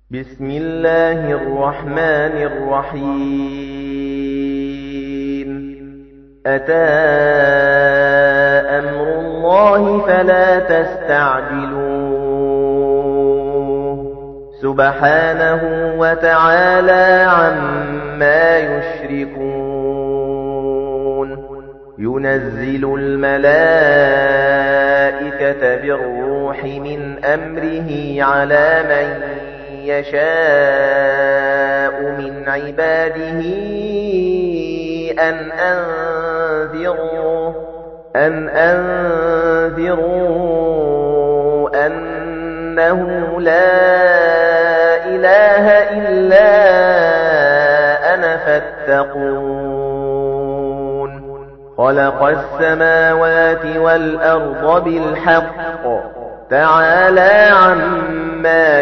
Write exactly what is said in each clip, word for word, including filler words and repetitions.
بسم الله الرحمن الرحيم أتى أمر الله فلا تستعجلوه سبحانه وتعالى عما يشركون ينزل الملائكة بالروح من أمره على من يشاء من عباده أن أنذروا أن أنذروا أنه لا إله إلا أنا فاتقون خلق السماوات والأرض بالحق تعالى عما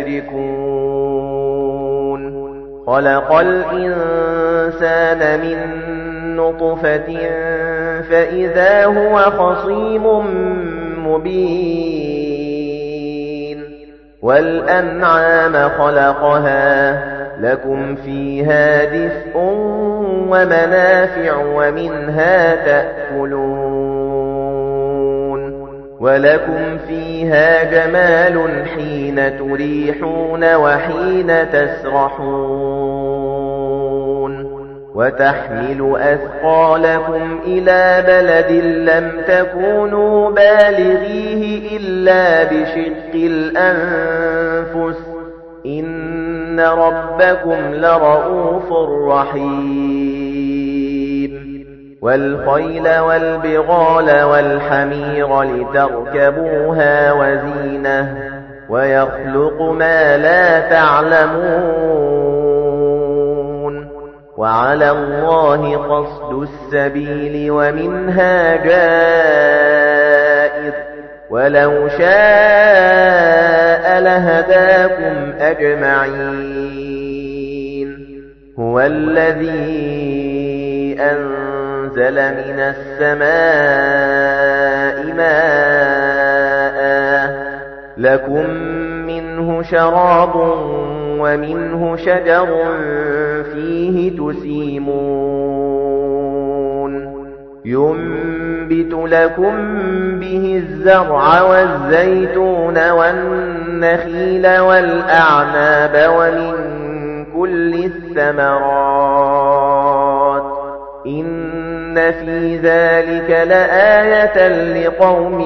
يشركون خلق الإنسان من نطفة فإذا هو خصيم مبين والأنعام خلقها لكم فيها دفء ومنافع ومنها تأكلون ولكم فيها جمال حين تريحون وحين تسرحون وتحمل أثقالكم إلى بلد لم تكونوا بالغيه إلا بشق الأنفس إن ربكم لرؤوف رحيم والخيل والبغال والحمير لتركبوها وزينة ويخلق ما لا تعلمون وعلى الله قصد السبيل ومنها جائر ولو شاء لهداكم أجمعين هو الذي أنزل من السماء ماء لكم منه شراب ومنه شجر فيه تسيمون ينبت لكم به الزرع والزيتون والنخيل والأعناب ومن كل الثمرات إن في ذلك لآية لقوم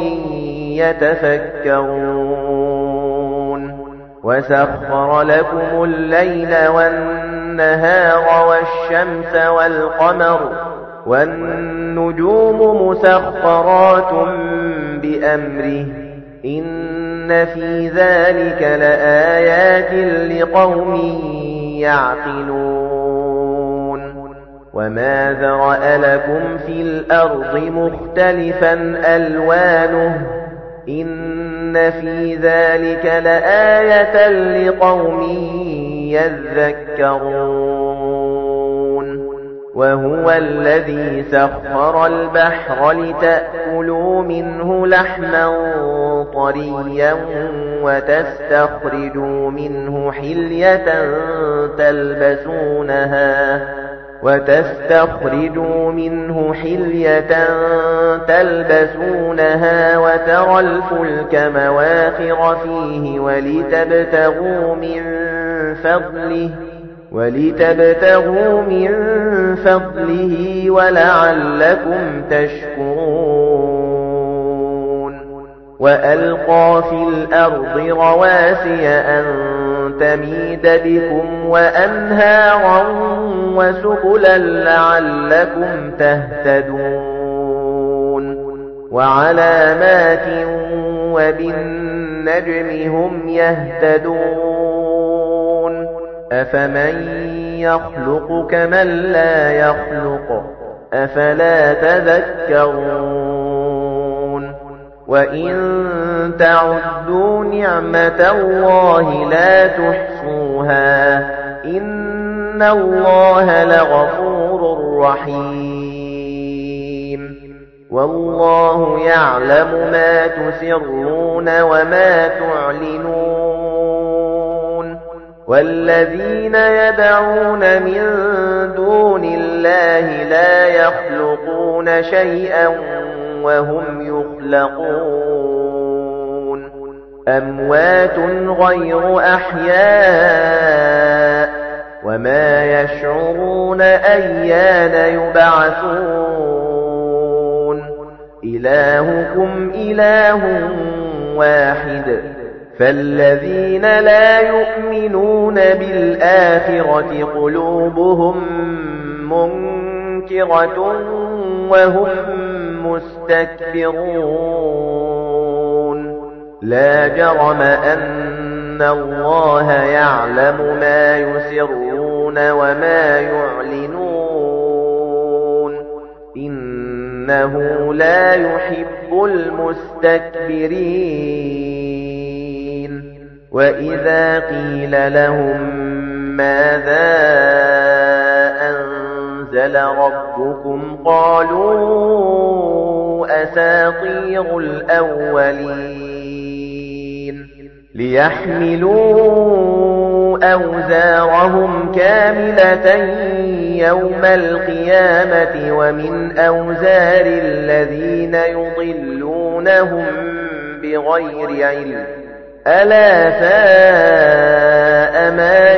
يتفكرون وسخر لكم الليل والنهار والشمس والقمر والنجوم مسخرات بأمره إن في ذلك لآيات لقوم يعقلون وما ذرأ لكم في الأرض مختلفا ألوانه إن في ذلك لآية لقوم يذكرون وهو الذي سخر البحر لتأكلوا منه لحما طريا وتستخرجوا منه حلية تلبسونها وتستخرجوا منه حلية تلبسونها وترى الفلك مواخر فيه ولتبتغوا من فضله ولتبتغوا من فضله ولعلكم تشكرون وألقى في الأرض رواسي أن تميد بكم وأنهارا وسبلا لعلكم تهتدون وعلامات وبالنجم هم يهتدون أفمن يخلق كمن لا يخلق أفلا تذكرون وإن تعدوا نعمة الله لا تحصوها إن الله لغفور رحيم والله يعلم ما تسرون وما تعلنون وَالَّذِينَ يَدْعُونَ مِن دُونِ اللَّهِ لَا يَخْلُقُونَ شَيْئًا وَهُمْ يُخْلَقُونَ أَمْوَاتٌ غَيْرُ أَحْيَاءٍ وَمَا يَشْعُرُونَ أَيَّانَ يُبْعَثُونَ إِلَٰهُكُمْ إِلَٰهٌ وَاحِدٌ فَالَّذِينَ لَا يُؤْمِنُونَ بِالْآخِرَةِ قُلُوبُهُم مُّنكِرَةٌ وَهُم مُّسْتَكْبِرُونَ لَا جَرَمَ أَنَّ اللَّهَ يَعْلَمُ مَا يُسِرُّونَ وَمَا يُعْلِنُونَ إِنَّهُ لَا يُحِبُّ الْمُسْتَكْبِرِينَ وَإِذَا قِيلَ لَهُم مَّاذَا أَنزَلَ رَبُّكُمْ قَالُوا أَسَاطِيرُ الْأَوَّلِينَ لِيَحْمِلُوا أَوْزَارَهُمْ كَامِلَةً يَوْمَ الْقِيَامَةِ وَمِنْ أَوْزَارِ الَّذِينَ يُضِلُّونَهُم بِغَيْرِ عِلْمٍ أَلَا سَاءَ مَا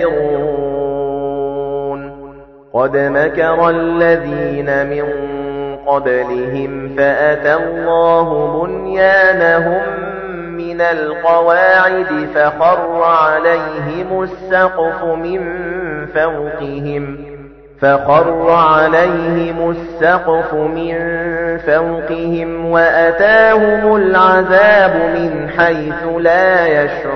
يَزِرُونَ قَدْ مَكَرَ الَّذِينَ مِن قَبْلِهِمْ فَأَتَى اللَّهُ بُنْيَانَهُم مِّنَ الْقَوَاعِدِ فَخَرَّ عَلَيْهِمُ السَّقْفُ مِن فَوْقِهِمْ فَخَرَّ عَلَيْهِمُ السَّقْفُ مِن فَوْقِهِمْ وَأَتَاهُمُ الْعَذَابُ مِنْ حَيْثُ لَا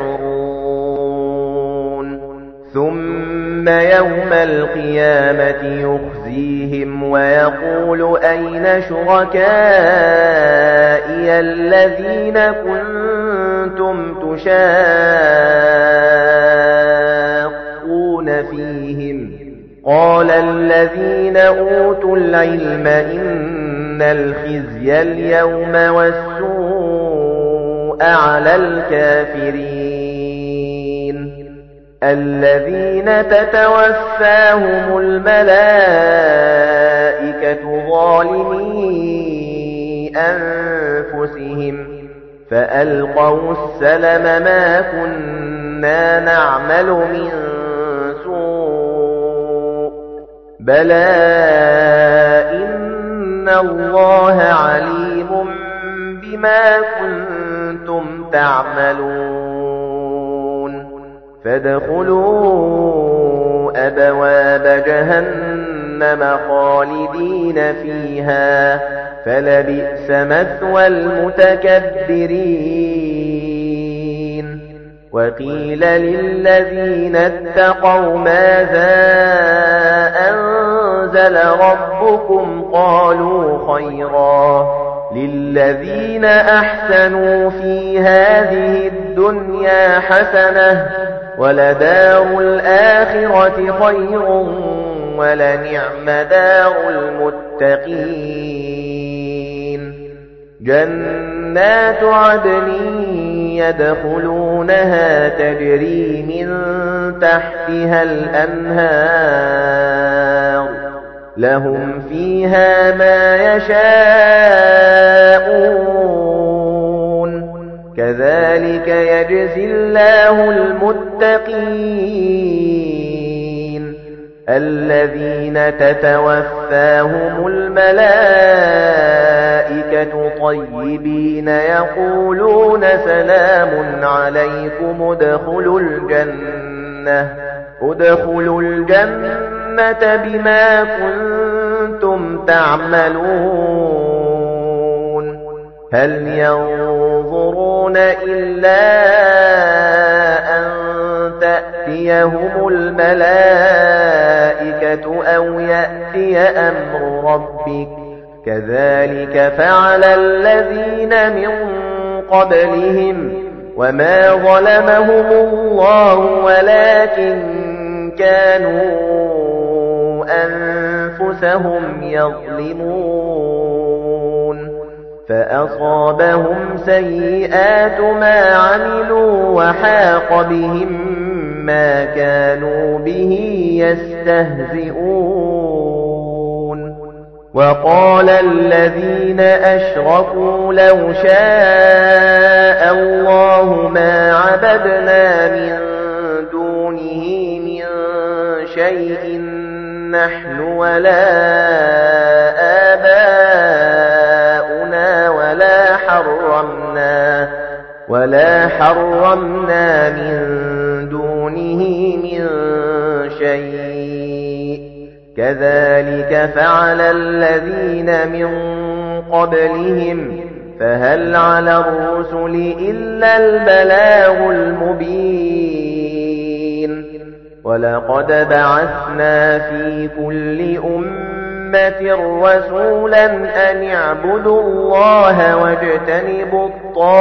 يَشْعُرُونَ ثُمَّ يَوْمَ الْقِيَامَةِ يُخْزِيهِمْ وَيَقُولُ أَيْنَ شُرَكَائِيَ الَّذِينَ كُنتُمْ تُشَاقُّونَ فِيهِمْ قَالَ الَّذِينَ أُوتُوا الْعِلْمَ إِنَّ الْخِزْيَ الْيَوْمَ وَالسُّوءَ عَلَى الْكَافِرِينَ الَّذِينَ تَتَوَفَّاهُمُ الْمَلَائِكَةُ ظَالِمِي أَنفُسِهِمْ فَأَلْقَوْا السَّلَمَ مَا كُنَّا نَعْمَلُ مِن سُوءٍ بَلَى إِنَّ اللَّهَ عَلِيمٌ بِمَا كُنتُمْ تَعْمَلُونَ فَادْخُلُوا أَبْوَابَ جَهَنَّمَ خَالِدِينَ فِيهَا فَلَبِئْسَ مَثْوَى الْمُتَكَبِّرِينَ وَقِيلَ لِلَّذِينَ اتَّقَوْا مَاذَا أَنزَلَ رَبُّكُمْ قَالُوا خَيْرًا لِلَّذِينَ أَحْسَنُوا فِي هَذِهِ الدُّنْيَا حَسَنَةٌ وَلَدَارُ الْآخِرَةِ خَيْرٌ وَلَنِعْمَ دَارُ الْمُتَّقِينَ جَنَّاتُ عَدْنٍ يَدْخُلُونَهَا تَجْرِي مِن تَحْتِهَا الْأَنْهَارُ لَهُمْ فِيهَا مَا يَشَاءُونَ كَذَلِكَ يَجْزِي اللَّهُ الْمُتَّقِينَ الَّذِينَ تَتَوَفَّاهُمُ الْمَلَائِكَةُ طَيِّبِينَ يَقُولُونَ سَلَامٌ عَلَيْكُمُ ادْخُلُوا الْجَنَّةَ ادْخُلُوا الْجَنَّةَ بِمَا كُنتُمْ تَعْمَلُونَ هَلْ يَنظُرُونَ إِلَّا أَن تَأْتِيَهُمُ الْمَلَائِكَةُ أَوْ يَأْتِيَ أَمْرُ رَبِّكَ كَذَلِكَ فَعَلَ الَّذِينَ مِن قَبْلِهِمْ وَمَا ظَلَمَهُمُ اللَّهُ وَلَكِن كَانُوا أَنفُسَهُمْ يَظْلِمُونَ فأصابهم سيئات ما عملوا وحاق بهم ما كانوا به يستهزئون وقال الذين أشركوا لو شاء الله ما عبدنا من دونه من شيء نحن ولا آباؤنا ولا حرمنا ولا حرمنا من دونه من شيء كذلك فعل الذين من قبلهم فهل على الرسل إلا البلاغ المبين ولقد بعثنا في كل أمة رسولا أن اعبدوا الله واجتنبوا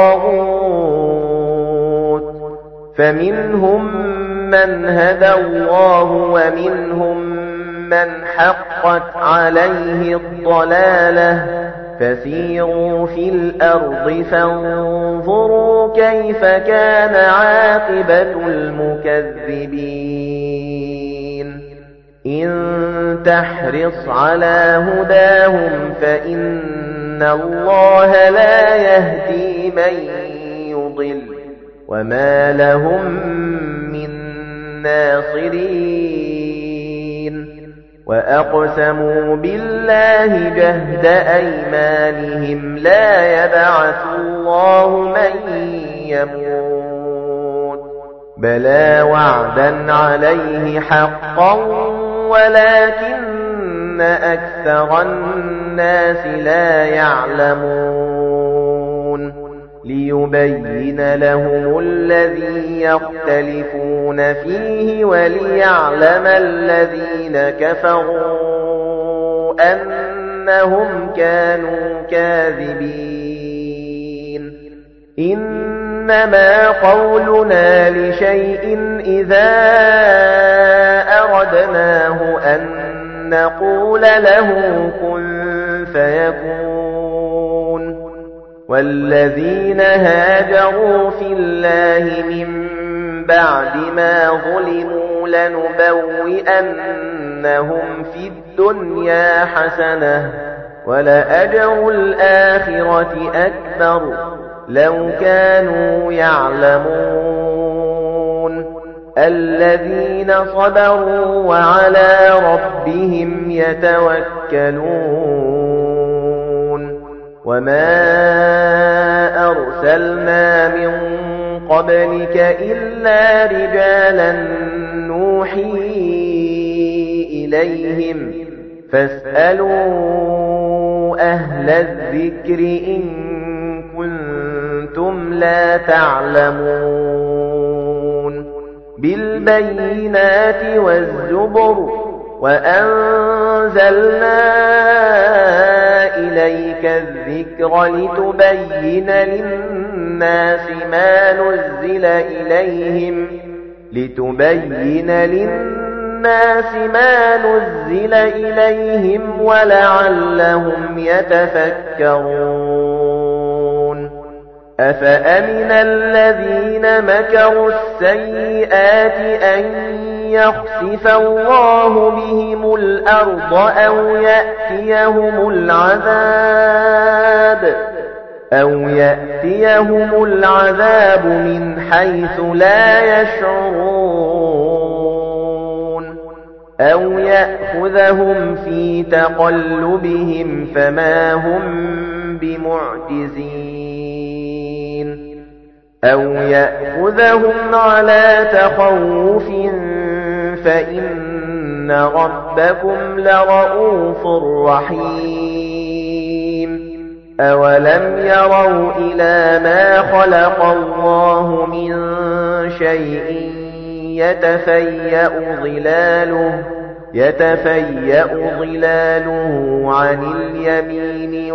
الطاغوت فمنهم من هدى الله ومنهم من حقت عليه الضلالة فسيروا في الأرض فانظروا كيف كان عاقبة المكذبين إن تحرص على هداهم فإن الله لا يهدي من يضل وما لهم من ناصرين وأقسموا بالله جهد أيمانهم لا يبعث الله من يموت بلى وعدا عليه حقا ولكن أكثر الناس لا يعلمون ليبين لهم الذي يختلفون فيه وليعلم الذين كفروا أنهم كانوا كاذبين إنما قولنا لشيء إذا أردناه أن نقول له كن فيكون والذين هاجروا في الله من بعد ما ظلموا لنبوئنهم في الدنيا حسنة ولأجر الآخرة أكبر لو كانوا يعلمون الذين صبروا وعلى ربهم يتوكلون وما أرسلنا من قبلك إلا رجالا نوحي إليهم فاسألوا أهل الذكر إن كنتم لا تعلمون بالبينات والزبر وأنزلنا إليك الذكر لتبين للناس ما نزل إليهم لتبين للناس ما نزل إليهم ولعلهم يتفكرون أفأمن الذين مكروا السيئات أن يخسف الله بهم الأرض أو يأتيهم العذاب أو يأتيهم العذاب من حيث لا يشعرون أو يأخذهم في تقلبهم فما هم بمعجزين أو يأخذهم على تخوف فإن ربكم لرؤوف رحيم أولم يروا إلى ما خلق الله من شيء يتفيأ ظلاله يتفيأ ظلاله عن اليمين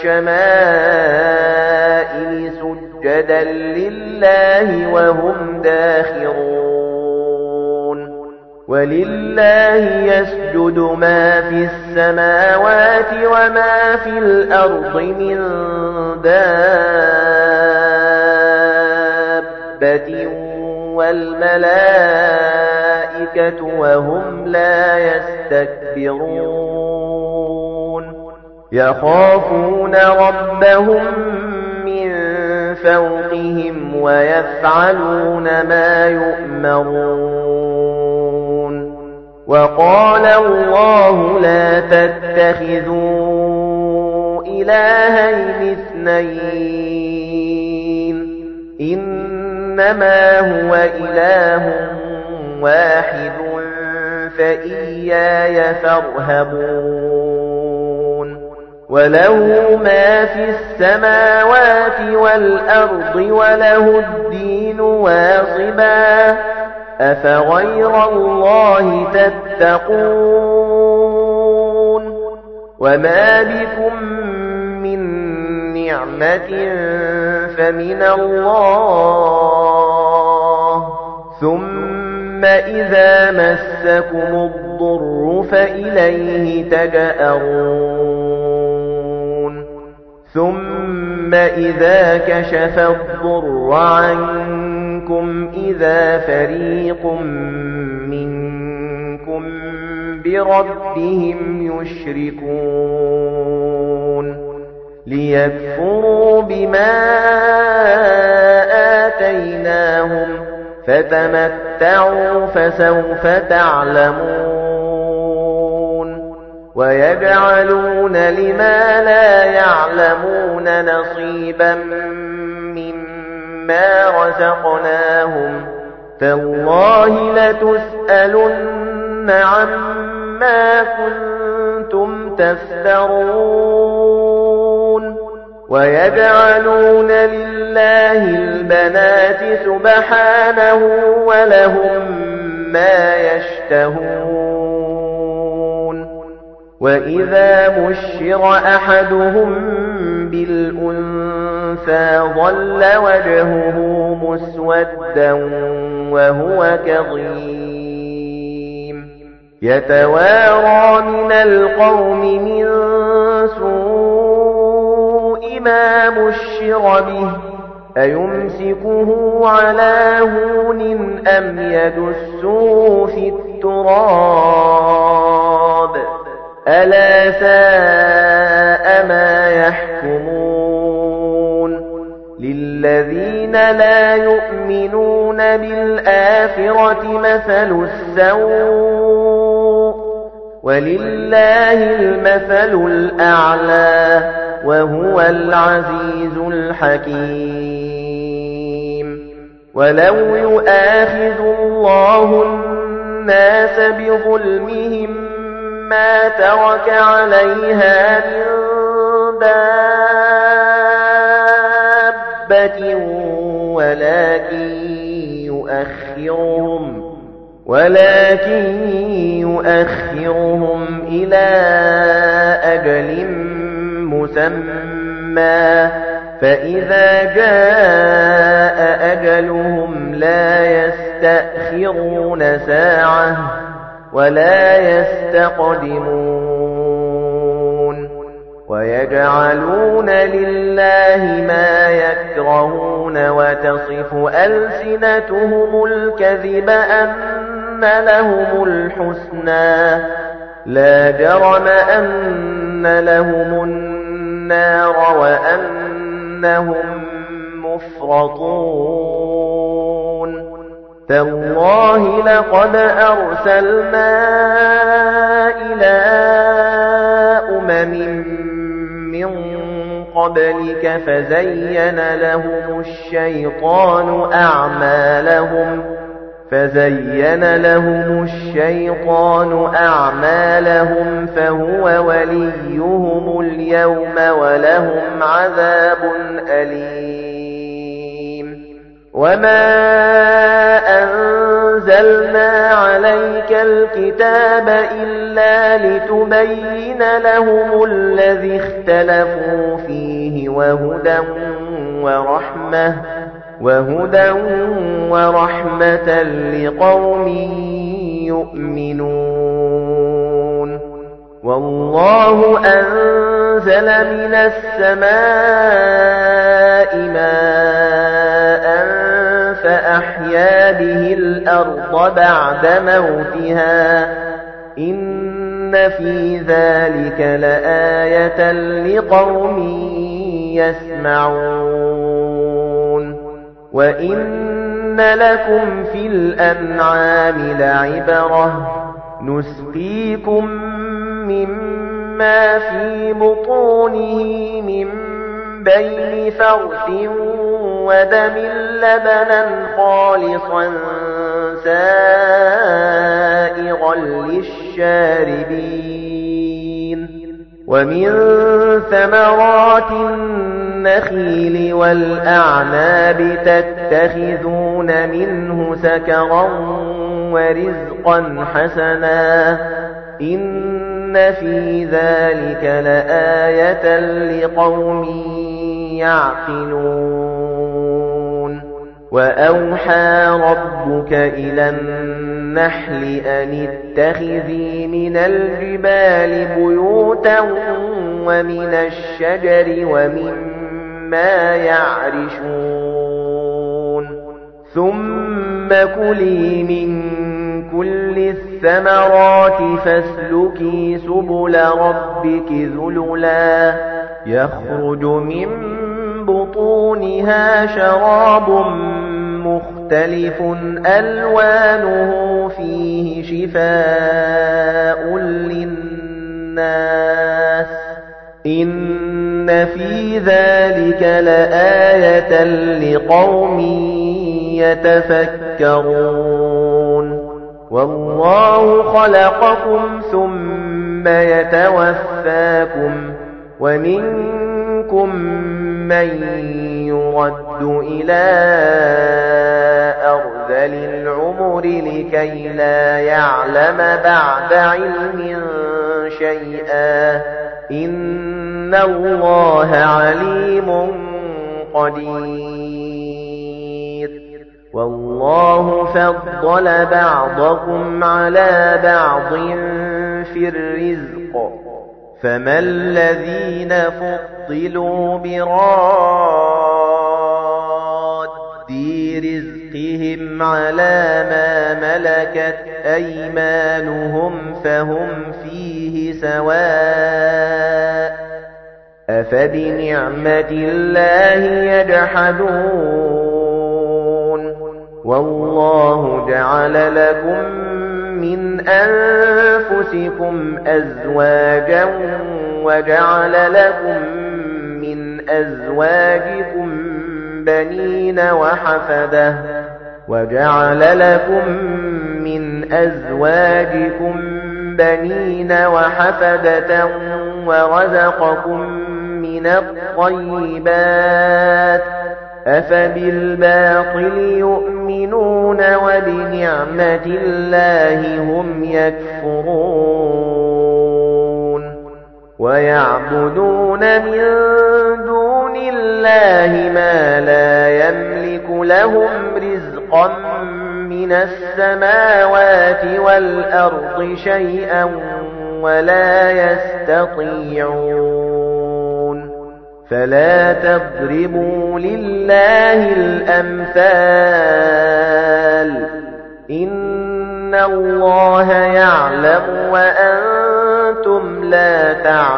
والشمائل سجدا لله وهم داخرون وَلِلَّهِ يَسْجُدُ مَا فِي السَّمَاوَاتِ وَمَا فِي الْأَرْضِ مِن دَابَّةٍ وَالْمَلَائِكَةُ وَهُمْ لَا يَسْتَكْبِرُونَ يَخَافُونَ رَبَّهُم مِّن فَوْقِهِمْ وَيَفْعَلُونَ مَا يُؤْمَرُونَ وَقَالَ اللَّهُ لَا تَتَّخِذُوا إِلَٰهَيْنِ اثْنَيْنِ إِنَّمَا هُوَ إِلَٰهٌ وَاحِدٌ فَإِيَّايَ فَارْهَبُونِ وَلَهُ مَا فِي السَّمَاوَاتِ وَالْأَرْضِ وَلَهُ الدِّينُ وَاصِبًا أَفَغَيْرَ اللَّهِ تَتَّقُونَ وَمَا بِكُم مِّن نِّعْمَةٍ فَمِنَ اللَّهِ ثُمَّ إِذَا مَسَّكُمُ الضُّرُّ فَإِلَيْهِ تَجْأَرُونَ ثُمَّ إِذَا كَشَفَ الضُّرَّ عَنكُمْ إِذَا فَرِيقٌ مِّنكُم بِرَبِّهِمْ يُشْرِكُونَ لِيَكْفُرُوا بِمَا آتَيْنَاهُمْ فَتَمَتَّعُوا فَسَوْفَ تَعْلَمُونَ وَيَجْعَلُونَ لِمَا لَا يَعْلَمُونَ نَصِيبًا مِّمَّا رَزَقْنَاهُمْ تَاللَّهِ لَتُسْأَلُنَّ عَمَّا كُنتُمْ تَفْتَرُونَ وَيَجْعَلُونَ لِلَّهِ الْبَنَاتِ سُبْحَانَهُ وَلَهُم مَّا يَشْتَهُونَ وَإِذَا بُشِّرَ أَحَدُهُم بِالْأُنثَىٰ ظَلَّ وَجْهُهُ مُسْوَدًّا وَهُوَ كَظِيمٌ يَتَوَارَىٰ مِنَ الْقَوْمِ مِن سُوءِ مَا بُشِّرَ بِهِ أَيُمْسِكُهُ عَلَىٰ هُونٍ أَمْ يَدُسُّهُ فِي التُّرَابِ أَلَا سَاءَ مَا يَحْكُمُونَ لِلَّذِينَ لَا يُؤْمِنُونَ بِالْآخِرَةِ مَثَلُ السَّوْءِ وَلِلَّهِ الْمَثَلُ الْأَعْلَى وَهُوَ الْعَزِيزُ الْحَكِيمُ وَلَوْ يُؤَاخِذُ اللَّهُ النَّاسَ بِظُلْمِهِم مَّا تَرَكَ عَلَيْهَا مِن دَابَّةٍ وَلَكِن يُؤَخِّرُهُمْ وَلَكِن يُؤَخِّرُهُمْ إِلَى أَجَلٍ مُّسَمًّى فَإِذَا جَاءَ أَجَلُهُمْ لَا يَسْتَأْخِرُونَ سَاعَةً وَلَا يَسْتَقْدِمُونَ وَيَجْعَلُونَ لِلَّهِ مَا يَكْرَهُونَ وَتَصِفُ أَلْسِنَتُهُمُ الْكَذِبَ أَنَّ لَهُمُ الْحُسْنَىٰ لَا جَرَمَ أَنَّ لَهُمُ النَّارَ وَأَنَّهُم مُّفْرَطُونَ تَاللَّهِ لَقَدْ أَرْسَلْنَا إِلَىٰ أُمَمٍ مِّن قَبْلِكَ فَزَيَّنَ لَهُمُ الشَّيْطَانُ أَعْمَالَهُمْ فَزَيَّنَ لَهُمُ الشَّيْطَانُ أَعْمَالَهُمْ فَهُوَ وَلِيُّهُمُ الْيَوْمَ وَلَهُمْ عَذَابٌ أَلِيمٌ وَمَا أَنزَلْنَا عَلَيْكَ الْكِتَابَ إِلَّا لِتُبَيِّنَ لَهُمُ الَّذِي اخْتَلَفُوا فِيهِ وَهُدًى وَرَحْمَةً وَهُدًى وَرَحْمَةً لِقَوْمٍ يؤمنون والله أنزل من السماء ماء فأحيا به الأرض بعد موتها إن في ذلك لآية لقوم يسمعون وإن لكم في الأنعام لعبرة نسقيكم مما في بطونه من بين فرث ودم لبنا خالصا سائغا للشاربين ومن ثمرات النخيل والأعناب تتخذون منه سكرا ورزقا حسنا إن في ذلك لآية لقوم يعقلون وأوحى ربك إلى النحل أن اتخذي من الجبال بيوتا ومن الشجر ومما يعرشون ثم كلي من كل الثمرات فاسلكي سبل ربك ذللا يخرج من بطونها شراب مختلف ألوانه فيه شفاء للناس إن في ذلك لآية لقوم يتفكرون والله خلقكم ثم يتوفاكم ومنكم من يرد إلى أرذل العمر لكي لا يعلم بعد علم شيئا إن الله عليم قدير والله فضل بعضكم على بعض في الرزق فما الذين فضلوا براد رزقهم على ما ملكت أيمانهم فهم فيه سواء أفبنعمة الله يجحدون والله جعل لكم من أنفسكم أزواجا وجعل لكم من أزواجكم بنين وحفدة وجعل لكم من أزواجكم بنين وحفدة ورزقكم من الطيبات أفبالباطل يؤمنون وبنعمة الله هم يكفرون ويعبدون من دون الله ما لا يملك لهم رزقا من السماوات والأرض شيئا ولا يستطيعون فلا تضربوا لله الأمثال إن الله يعلم وأنتم لا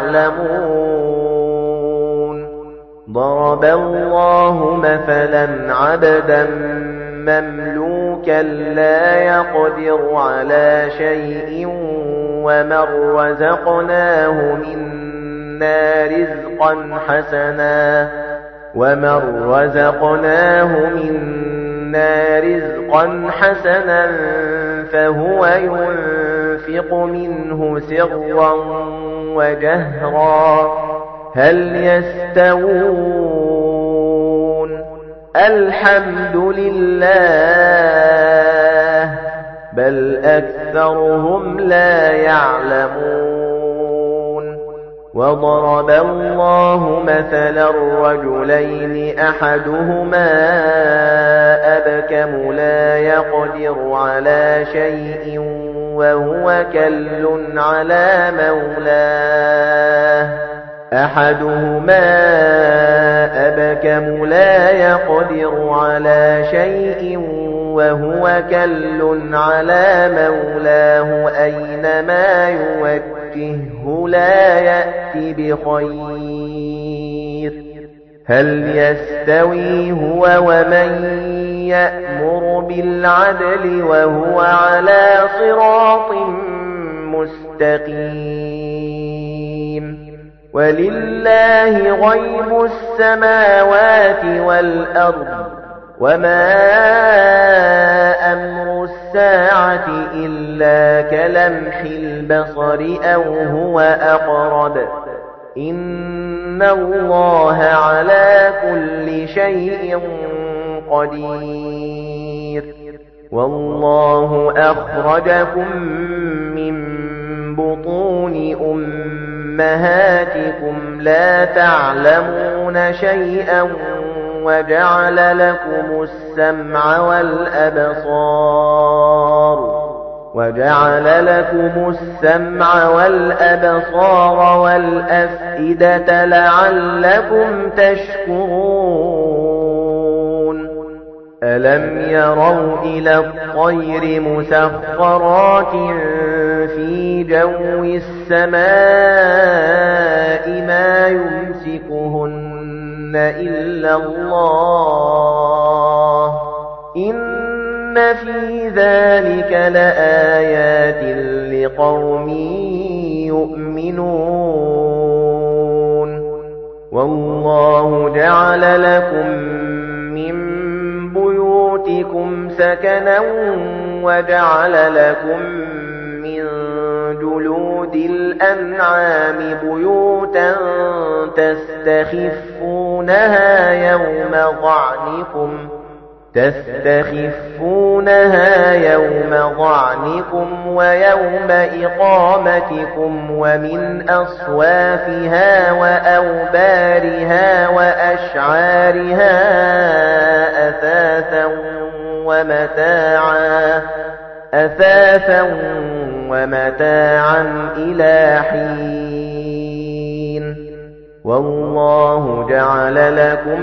تعلمون ضرب الله مثلا عبدا مملوكا لا يقدر على شيء ومن رزقناه منا رزقا حسنا ومن رزقناه منا رزقا حسنا فهو ينفق منه سرا وجهرا هل يستوون الحمد لله بل أكثرهم لا يعلمون وضرب الله مثلا رجلين أحدهما أبكم لا يقدر على شيء وهو كل على مولاه أحدهما أبكم لا يقدر على شيء وهو كل على مولاه أينما يوجهه لا يأتي بخير هل يستوي هو ومن يأمر بالعدل وهو على صراط مستقيم ولله غيب السماوات والأرض وما أمر الساعة إلا كلمح البصر أو هو أقرب إن الله على كل شيء قدير والله أخرجكم من بطون أمهاتكم لا تعلمون شيئا وجعل لكم السمع والأبصار وجعل لكم السمع والأبصار والأفئدة لعلكم تشكرون ألم يروا إلى الطير مسخرات في جو السماء ما يمسكهن إلا الله إن في ذلك لآيات لقوم يؤمنون والله جعل لكم من بيوتكم سكنا وجعل لكم من جلود الأنعام بيوتا تستخفونها يوم ضعنكم تستخفونها يوم ضعنكم ويوم إقامتكم ومن أصوافها وأوبارها وأشعارها أثاثا ومتاعا أثاثا ومتاعا إلى حين والله جعل لكم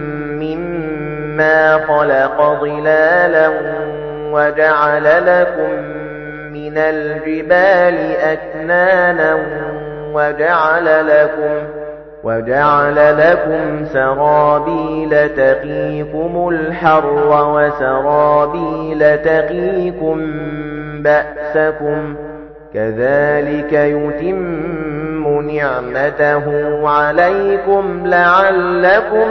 مما خلق ظلالا وجعل لكم من الجبال أكنانا وجعل لكم وجعل لكم سرابيل تقيكم الحر وسرابيل تقيكم بأسكم كذلك يتم نعمته عليكم لعلكم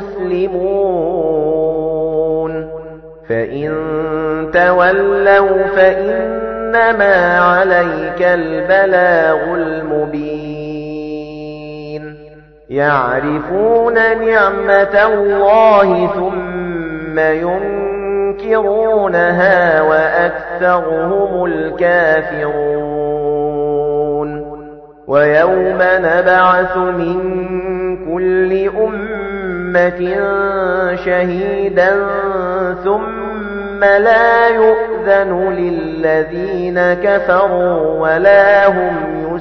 تسلمون فإن تولوا فإنما عليك البلاغ المبين يعرفون نعمة الله ثم ينكرونها وأكثرهم الكافرون ويوم نبعث من كل أمة شهيدا ثم لا يؤذن للذين كفروا ولا هم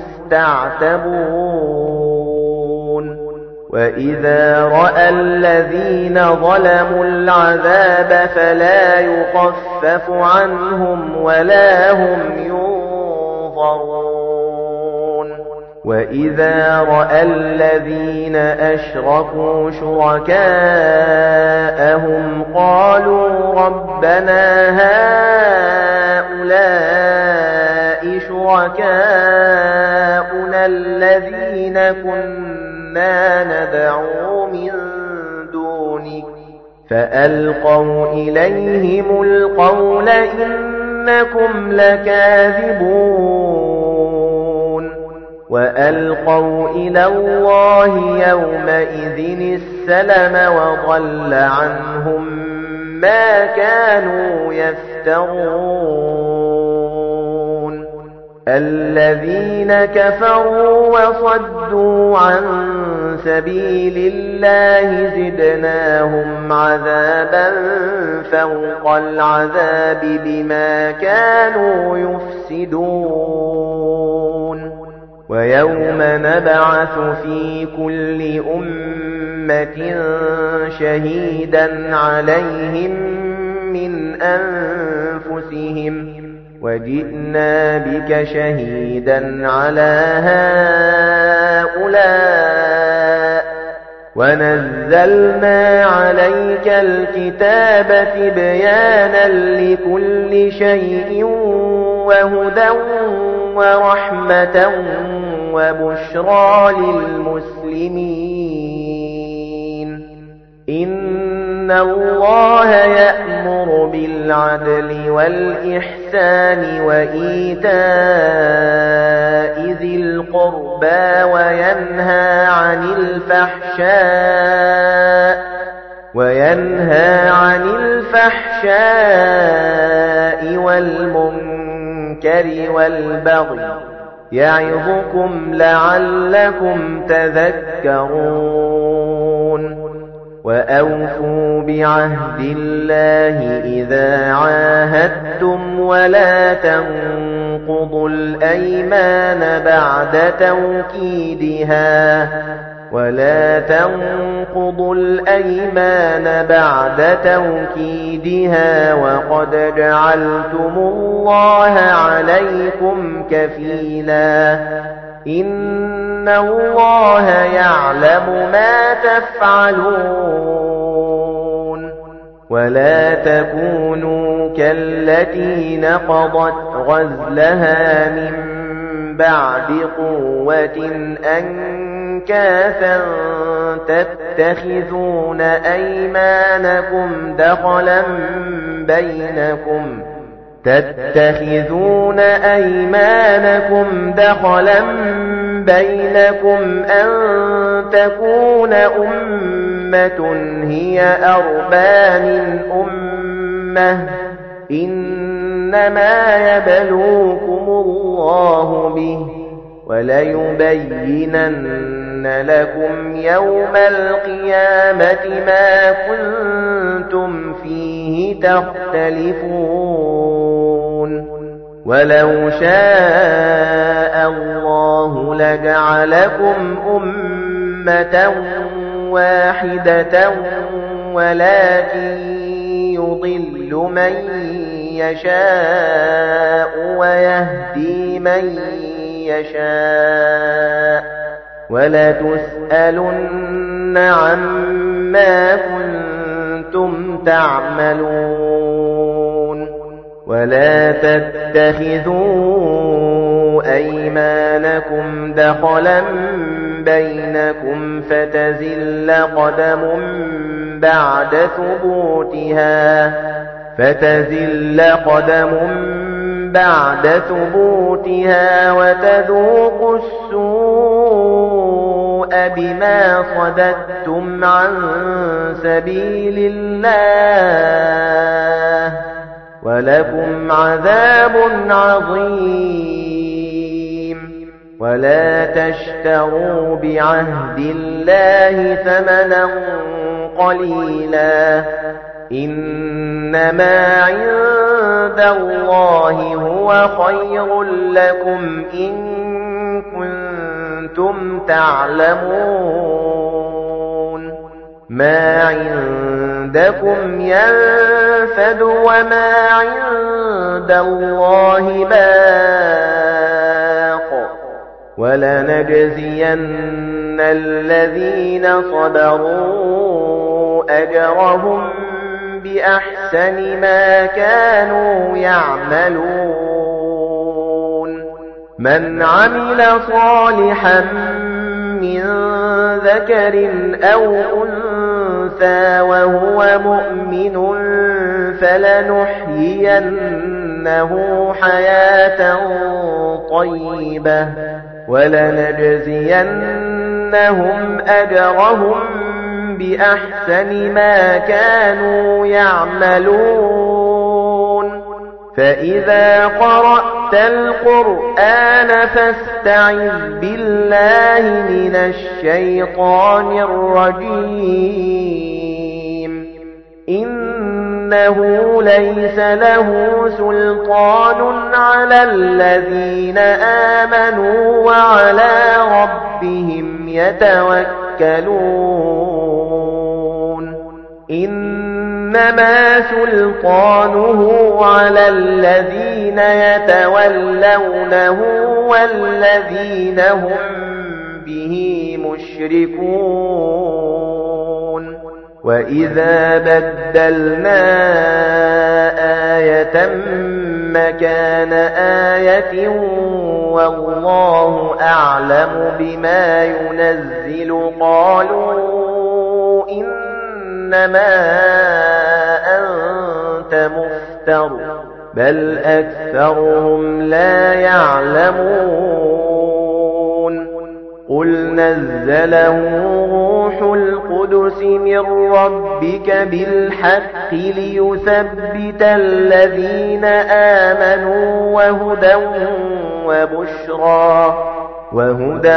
يستعتبون وإذا رأى الذين ظلموا العذاب فلا يخفف عنهم ولا هم ينظرون وإذا رأى الذين أشركوا شركاءهم قالوا ربنا هؤلاء شركاؤنا الذين كنا ندعو من دونك فألقوا إليهم القول إنكم لكاذبون وألقوا إلى الله يومئذ السلم وضل عنهم ما كانوا يفترون الذين كفروا وصدوا عن سبيل الله زدناهم عذابا فوق العذاب بما كانوا يفسدون ويوم نبعث في كل أمة شهيدا عليهم من أنفسهم وجئنا بك شهيدا على هؤلاء ونزلنا عليك الكتاب تبيانا لكل شيء وهدى ورحمة وبشرى للمسلمين إن الله يأمر بالعدل والإحسان وإيتاء ذي القربى وينهى عن الفحشاء وينهى عن الفحشاء والمنكر والبغي يعظكم لعلكم تذكرون وأوفوا بعهد الله إذا عاهدتم ولا تنقضوا الأيمان بعد توكيدها ولا تنقضوا الأيمان بعد توكيدها وقد جعلتم الله عليكم كفيلا إن الله يعلم ما تفعلون ولا تكونوا كالتي نقضت غزلها من بعد قوة أنكاثا تتخذون أيمانكم دخلا بينكم تتخذون أيمانكم دخلا بينكم أن تكون أمة هي أربى من أمة إنما يبلوكم الله به وليبينن لكم يوم القيامة ما كنتم فيه تختلفون ولو شاء الله لجعلكم أمة واحدة ولكن يضل من يشاء ويهدي من يشاء ولتسألن عما كنتم تعملون ولا تتخذوا أيمانكم دخلا بينكم فتزل قدم بعد ثبوتها فتزل قدم بعد ثبوتها وتذوقوا السوء بما صددتم عن سبيل الله ولكم عذاب عظيم ولا تشتروا بعهد الله ثمنا قليلا إنما عند الله هو خير لكم إن كنتم تعلمون ما عندكم ينفد وما عند الله باق ولنجزين الذين صبروا أجرهم بأحسن ما كانوا يعملون من عمل صالحا من ذكر أو أنثى وهو مؤمن فلنحيينه حياة طيبة ولنجزينهم أجرهم بأحسن ما كانوا يعملون فإذا قرأت القرآن فاستعذ بالله من الشيطان الرجيم إنه ليس له سلطان على الذين آمنوا وعلى ربهم يتوكلون إنما سلطانه على الذين يتولونه والذين هم به مشركون وإذا بدلنا آية مكان آية والله أعلم بما ينزل قالوا إنما أنت مفتر بل أكثرهم لا يعلمون قل نزله روح القدس من ربك بالحق ليثبت الذين آمنوا وهدى وبشرى وهدى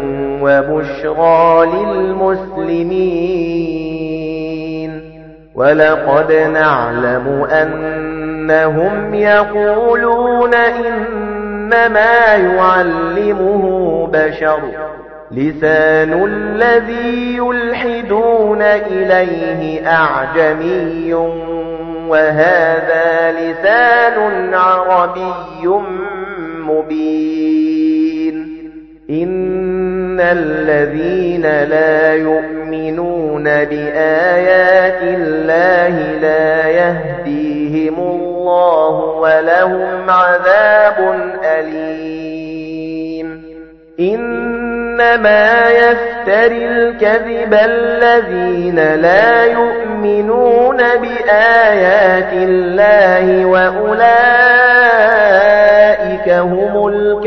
وبشرى للمسلمين ولقد نعلم أنهم يقولون إنما يعلمه بشر لسان الذي يلحدون إليه أعجمي وهذا لسان عربي مبين إن الذين لا يؤمنون بآيات الله لا يهديهم الله ولهم عذاب أليم إنما يفتري الكذب الذين لا يؤمنون بآيات الله وأولئك هم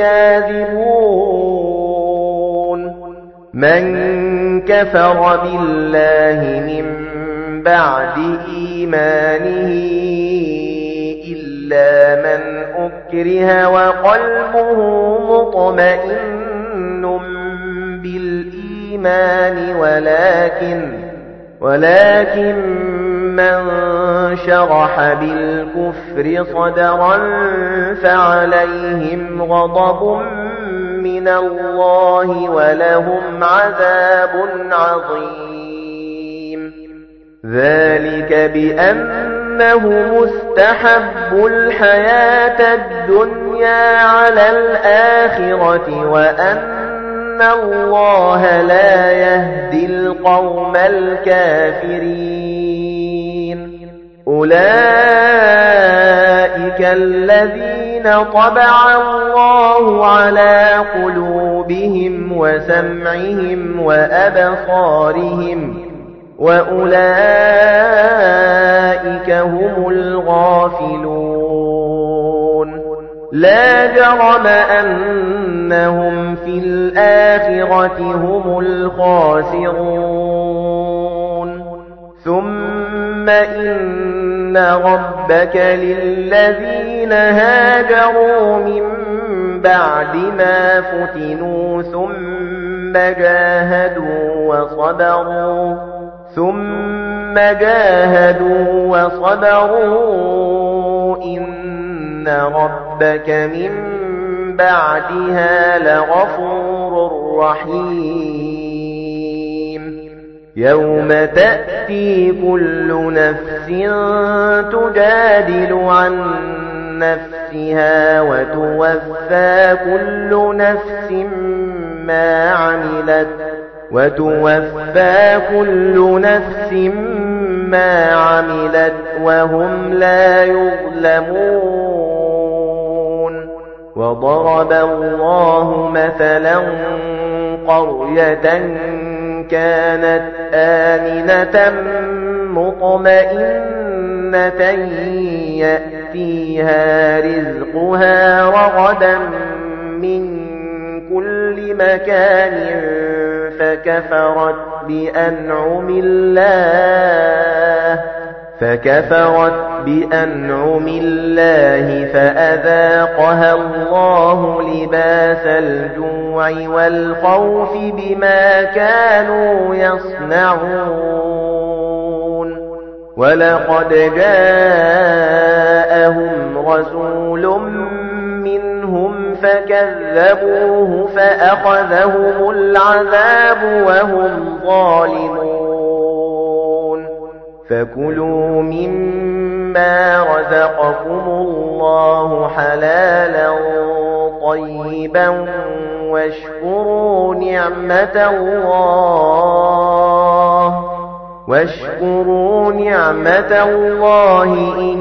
الكاذبون من كفر بالله من بعد إيمانه إلا من أكره وقلبه مطمئن بالإيمان ولكن ولكن من شرح بالكفر صدرا فعليهم غضب من الله ولهم عذاب عظيم ذلك بأنه مستحب الحياة الدنيا على الآخرة وأن الله لا يهدي القوم الكافرين أولئك الذين طبع الله على قلوبهم وسمعهم وأبصارهم وأولئك هم الغافلون لا جرم أنهم في الآخرة هم الخاسرون ثم إن ربك للذين هاجروا من بعد ما فتنوا ثم جاهدوا وصبروا ثم جاهدوا وصبروا إن ربك من بعدها لغفور رحيم يوم تأتي كل نفس تجادل عن نفسها وتوفى كل نفس ما عملت وتوفى كل نفس ما عملت وهم لا يظلمون وضرب الله مثلا قرية كانت آمنة مطمئنة يأتيها رزقها رغدا من كل مكان فكفرت بأنعم الله فكفرت بأنعم الله فأذاقها الله لباس الجوع والخوف بما كانوا يصنعون ولقد جاءهم رسول منهم فكذبوه فأخذهم العذاب وهم ظالمون فكلوا مما رزقكم الله حلالا طيبا واشكروا نعمة الله واشكروا نعمة الله إن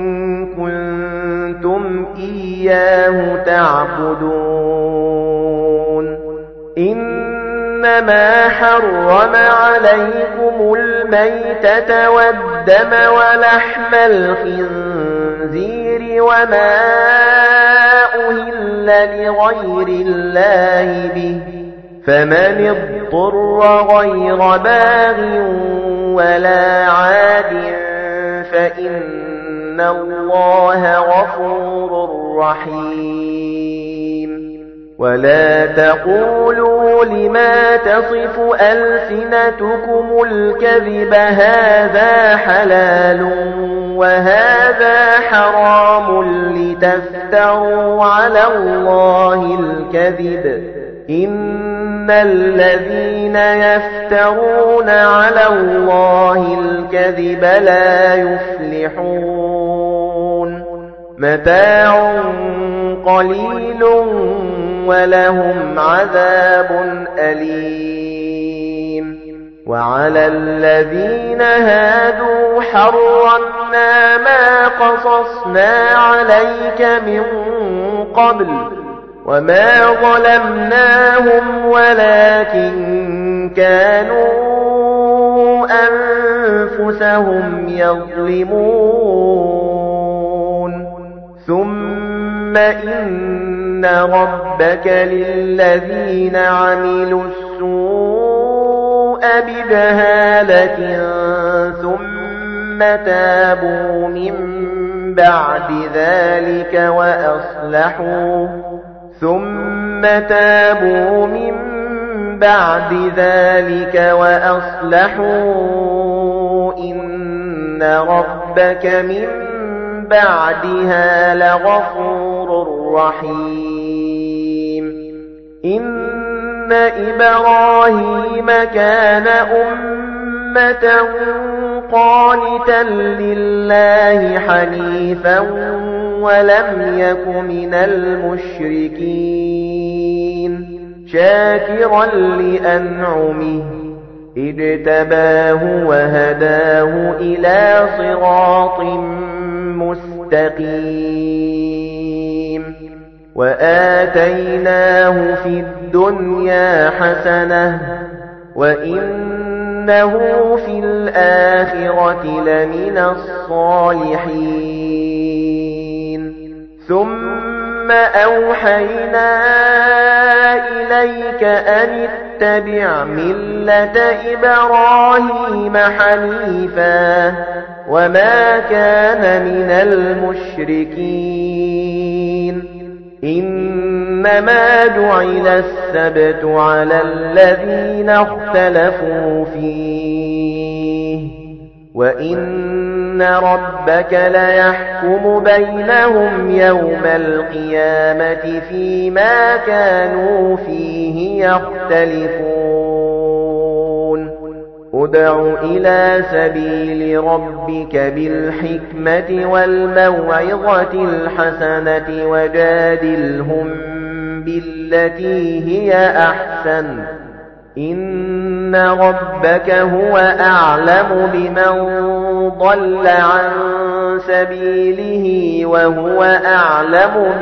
كنتم إياه تعبدون إنما حرم عليكم الميتة والدم ولحم الخنزير وما أهل لغير الله به فمن اضطر غير باغ ولا عاد فإن الله غفور رحيم ولا تقولوا لما تصف ألسنتكم الكذب هذا حلال وهذا حرام لتفتروا على الله الكذب إن الذين يفترون على الله الكذب لا يفلحون متاع قليل ولهم عذاب أليم وعلى الذين هادوا حرمنا ما قصصنا عليك من قبل وما ظلمناهم ولكن كانوا أنفسهم يظلمون ثم إن ربك للذين عملوا السوء بجهالة ثم تابوا من بعد ذلك وأصلحوا ثم تابوا من بعد ذلك وأصلحوا إن ربك من بعدها لغفور رحيم إن إبراهيم كان أمة قانتا لله حنيفا ولم يك من المشركين شاكرا لأنعمه اجتباه وهداه إلى صراط مستقيم وآتيناه في الدنيا حسنة وإنه في الآخرة لمن الصالحين ثم أوحينا إليك أن اتبع ملة إبراهيم حنيفا وما كان من المشركين إنما جعل السبت على الذين اختلفوا فيه وإن ربك ليحكم بينهم يوم القيامة فيما كانوا فيه يختلفون ادع إلى سبيل ربك بالحكمة والموعظة الحسنة وجادلهم بالتي هي أحسن إن ربك هو أعلم بمن ضل عن سبيله وهو أعلم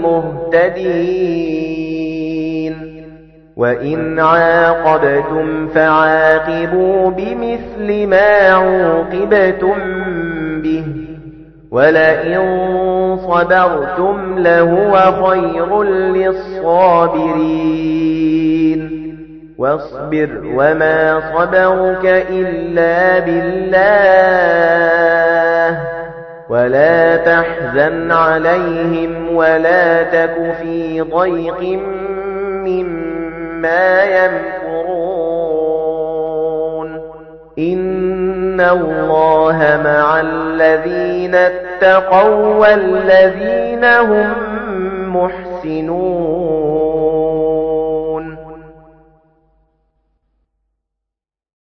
بالمهتدين وإن عاقبتم فعاقبوا بمثل ما عوقبتم به ولئن صبرتم لهو خير للصابرين واصبر وما صبرك إلا بالله ولا تحزن عليهم ولا تك في ضيق مما يمكرون إن الله مع الذين اتقوا والذين هم محسنون